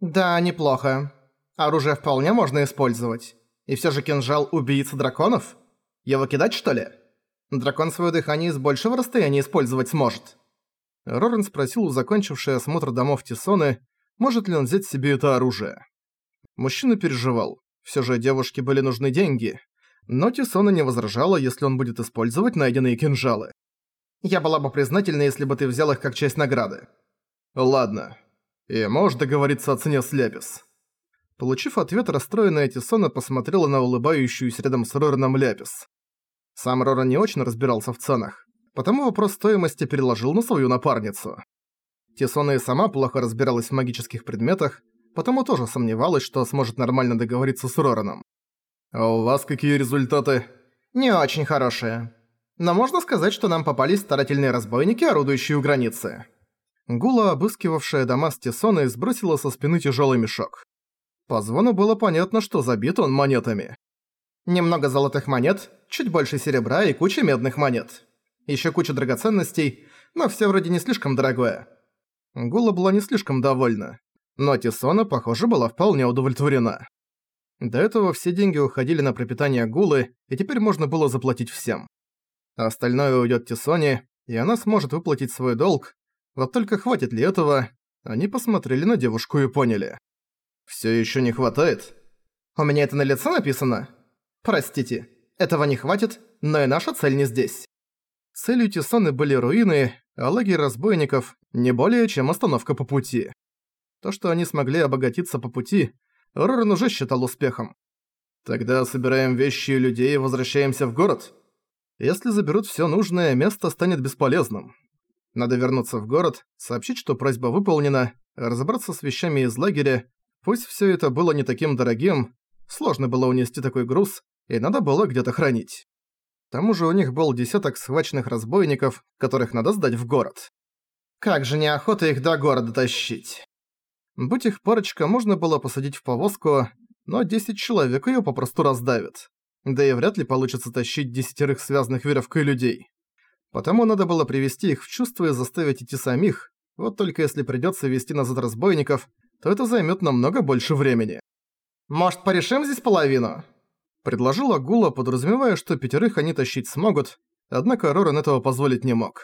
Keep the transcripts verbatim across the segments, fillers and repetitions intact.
Да, неплохо. Оружие вполне можно использовать. И всё же кинжал убийцы драконов? Его кидать, что ли? Дракон своё дыхание с большего расстояния использовать сможет. Роран спросил у закончившей осмотр домов Тисоны, может ли он взять себе это оружие. Мужчина переживал. Всё же девушке были нужны деньги. Но Тисона не возражала, если он будет использовать найденные кинжалы. «Я была бы признательна, если бы ты взял их как часть награды». «Ладно. И можешь договориться о цене с Ляпис». Получив ответ, расстроенная Тисона посмотрела на улыбающуюся рядом с Рораном Ляпис. Сам Роран не очень разбирался в ценах, потому вопрос стоимости переложил на свою напарницу. Тисона и сама плохо разбиралась в магических предметах, потому тоже сомневалась, что сможет нормально договориться с Рораном. «А у вас какие результаты?» «Не очень хорошие. Но можно сказать, что нам попались старательные разбойники, орудующие у границы». Гула, обыскивавшая дома с Тисоной, сбросила со спины тяжелый мешок. По звону было понятно, что забит он монетами. Немного золотых монет, чуть больше серебра и куча медных монет. Ещё куча драгоценностей, но всё вроде не слишком дорогое. Гула была не слишком довольна, но Тисона, похоже, была вполне удовлетворена. До этого все деньги уходили на пропитание Гулы, и теперь можно было заплатить всем. А остальное уйдёт Тисоне, и она сможет выплатить свой долг. Вот только хватит ли этого? Они посмотрели на девушку и поняли. «Всё ещё не хватает?» «У меня это на лице написано?» «Простите, этого не хватит, но и наша цель не здесь». Целью Тисоны были руины, а лагерь разбойников – не более чем остановка по пути. То, что они смогли обогатиться по пути, Роран уже считал успехом. «Тогда собираем вещи и людей и возвращаемся в город?» Если заберут всё нужное, место станет бесполезным. Надо вернуться в город, сообщить, что просьба выполнена, разобраться с вещами из лагеря. Пусть всё это было не таким дорогим, сложно было унести такой груз, и надо было где-то хранить. К тому же у них был десяток схваченных разбойников, которых надо сдать в город. Как же неохота их до города тащить. Будь их парочка, можно было посадить в повозку, но десять человек её попросту раздавят. Да и вряд ли получится тащить десятерых связанных веревкой людей. Потому надо было привести их в чувство и заставить идти самих, вот только если придётся вести назад разбойников, то это займёт намного больше времени. «Может, порешим здесь половину?» Предложила Гула, подразумевая, что пятерых они тащить смогут, однако Роран этого позволить не мог.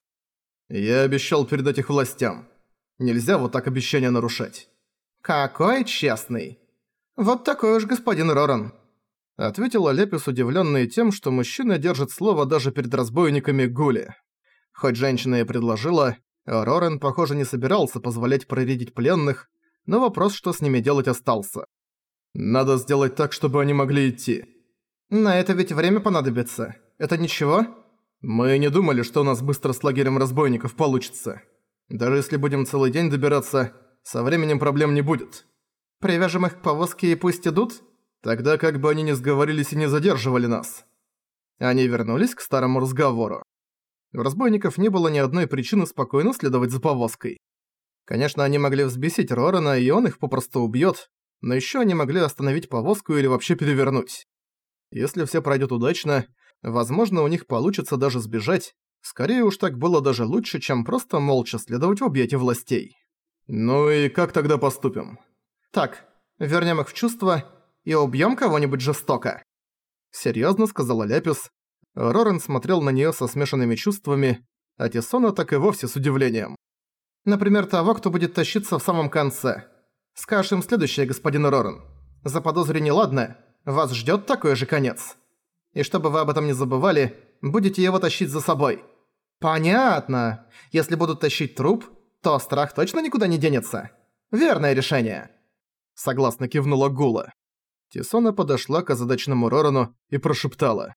«Я обещал передать их властям. Нельзя вот так обещания нарушать». «Какой честный!» «Вот такой уж господин Роран», — ответила Лепис, удивлённая тем, что мужчина держит слово даже перед разбойниками Гули. Хоть женщина и предложила, Роран, похоже, не собирался позволять проредить пленных, но вопрос, что с ними делать, остался. «Надо сделать так, чтобы они могли идти». «На это ведь время понадобится. Это ничего?» «Мы не думали, что у нас быстро с лагерем разбойников получится. Даже если будем целый день добираться, со временем проблем не будет». «Привяжем их к повозке и пусть идут?» «Тогда как бы они не сговорились и не задерживали нас». Они вернулись к старому разговору. У разбойников не было ни одной причины спокойно следовать за повозкой. Конечно, они могли взбесить Рорана, и он их попросту убьёт, но ещё они могли остановить повозку или вообще перевернуть. Если всё пройдёт удачно, возможно, у них получится даже сбежать. Скорее уж так было даже лучше, чем просто молча следовать в объятия властей. «Ну и как тогда поступим?» «Так, вернём их в чувство и убьём кого-нибудь жестоко», — серьёзно сказала Ляпис. Роран смотрел на неё со смешанными чувствами, а Тисона так и вовсе с удивлением. «Например, того, кто будет тащиться в самом конце. Скажешь им следующее, господин Роран. Заподозри неладное, вас ждёт такой же конец. И чтобы вы об этом не забывали, будете его тащить за собой». «Понятно. Если будут тащить труп, то страх точно никуда не денется. Верное решение», — согласно кивнула Гула. Тисона подошла к озадаченному Рорану и прошептала.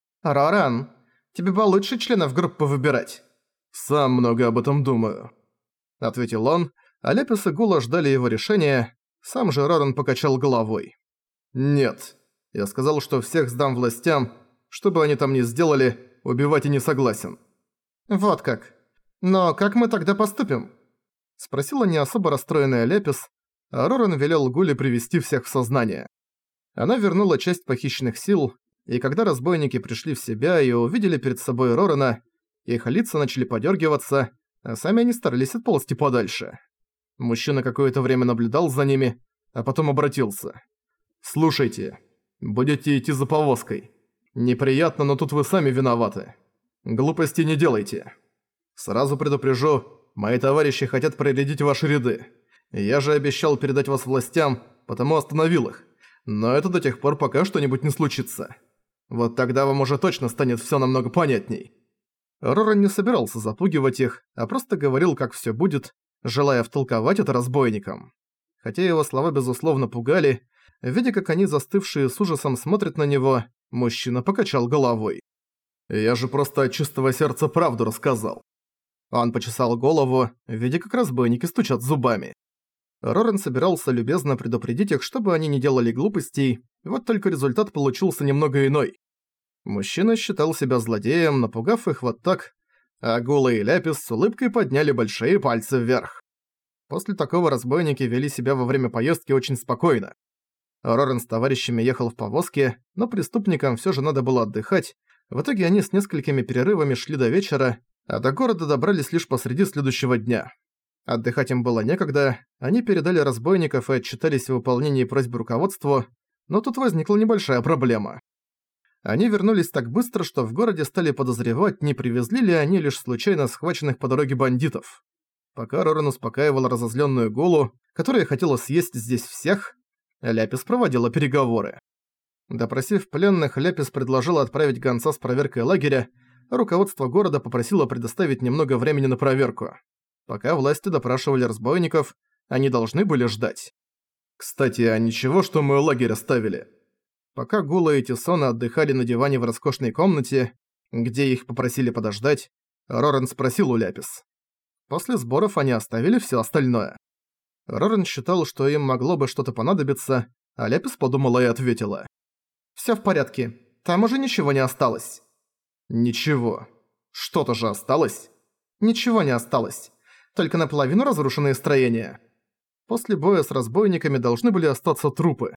«Роран, тебе бы лучше членов группы выбирать». «Сам много об этом думаю», — ответил он, а Лепис и Гула ждали его решения, сам же Роран покачал головой. «Нет, я сказал, что всех сдам властям, что бы они там ни сделали, убивать и не согласен». «Вот как. Но как мы тогда поступим?» — спросила не особо расстроенная Лепис, а Роран велел Гуле привести всех в сознание. Она вернула часть похищенных сил, и когда разбойники пришли в себя и увидели перед собой Рорана, их лица начали подёргиваться, а сами они старались отползти подальше. Мужчина какое-то время наблюдал за ними, а потом обратился. «Слушайте, будете идти за повозкой. Неприятно, но тут вы сами виноваты. Глупости не делайте. Сразу предупрежу, мои товарищи хотят проредить ваши ряды. Я же обещал передать вас властям, потому остановил их. Но это до тех пор, пока что-нибудь не случится. Вот тогда вам уже точно станет всё намного понятней». Роран не собирался запугивать их, а просто говорил, как всё будет, желая втолковать это разбойникам. Хотя его слова безусловно пугали, видя, как они, застывшие с ужасом, смотрят на него, мужчина покачал головой. «Я же просто от чистого сердца правду рассказал». Он почесал голову, видя, как разбойники стучат зубами. Роран собирался любезно предупредить их, чтобы они не делали глупостей, вот только результат получился немного иной. Мужчина считал себя злодеем, напугав их вот так, а Гула и Ляпис с улыбкой подняли большие пальцы вверх. После такого разбойники вели себя во время поездки очень спокойно. Роран с товарищами ехал в повозке, но преступникам всё же надо было отдыхать. В итоге они с несколькими перерывами шли до вечера, а до города добрались лишь посреди следующего дня. Отдыхать им было некогда, они передали разбойников и отчитались в выполнении просьбы руководству, но тут возникла небольшая проблема. Они вернулись так быстро, что в городе стали подозревать, не привезли ли они лишь случайно схваченных по дороге бандитов. Пока Роран успокаивал разозлённую Гулу, которая хотела съесть здесь всех, Ляпис проводила переговоры. Допросив пленных, Ляпис предложила отправить гонца с проверкой лагеря, а руководство города попросило предоставить немного времени на проверку. Пока власти допрашивали разбойников, они должны были ждать. «Кстати, а ничего, что мы лагерь оставили?» Пока Гула и Тисона отдыхали на диване в роскошной комнате, где их попросили подождать, Роран спросил у Ляпис. После сборов они оставили всё остальное. Роран считал, что им могло бы что-то понадобиться, а Ляпис подумала и ответила. «Всё в порядке. Там уже ничего не осталось». «Ничего. Что-то же осталось?» «Ничего не осталось. Только наполовину разрушенные строения. После боя с разбойниками должны были остаться трупы».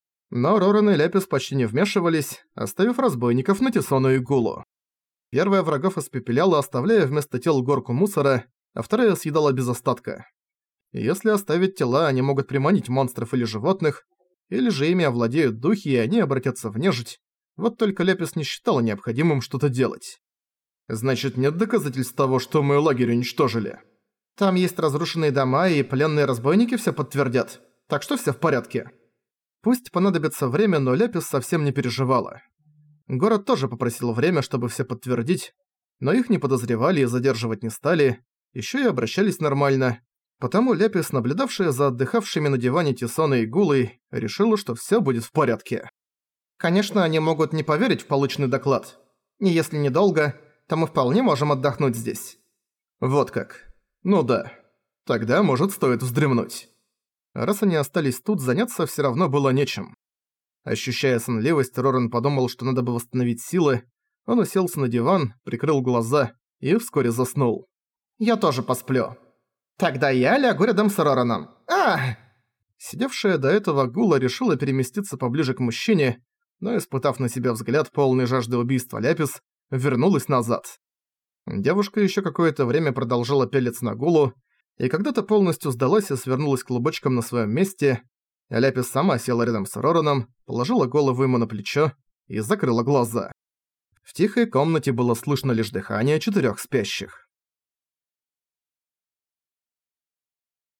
Но Роран и Ляпис почти не вмешивались, оставив разбойников на Тисону и Гулу. Первая врагов испепеляла, оставляя вместо тел горку мусора, а вторая съедала без остатка. Если оставить тела, они могут приманить монстров или животных, или же ими овладеют духи, и они обратятся в нежить. Вот только Ляпис не считала необходимым что-то делать. «Значит, нет доказательств того, что мы лагерь уничтожили?» «Там есть разрушенные дома, и пленные разбойники всё подтвердят, так что всё в порядке». Пусть понадобится время, но Ляпис совсем не переживала. Город тоже попросил время, чтобы все подтвердить, но их не подозревали и задерживать не стали, ещё и обращались нормально, потому Ляпис, наблюдавшая за отдыхавшими на диване Тисоной и Гулой, решила, что всё будет в порядке. Конечно, они могут не поверить в полученный доклад. И если недолго, то мы вполне можем отдохнуть здесь. Вот как. Ну да. Тогда, может, стоит вздремнуть. Раз они остались тут, заняться всё равно было нечем. Ощущая сонливость, Роран подумал, что надо бы восстановить силы. Он уселся на диван, прикрыл глаза и вскоре заснул. «Я тоже посплю. Тогда я лягу рядом с Рораном. А!» Сидевшая до этого Гула решила переместиться поближе к мужчине, но, испытав на себя взгляд полный жажды убийства Ляпис, вернулась назад. Девушка ещё какое-то время продолжала пялиться на Гулу, и когда-то полностью сдалась и свернулась клубочком на своем месте, Ляпис сама села рядом с Рораном, положила голову ему на плечо и закрыла глаза. В тихой комнате было слышно лишь дыхание четырёх спящих.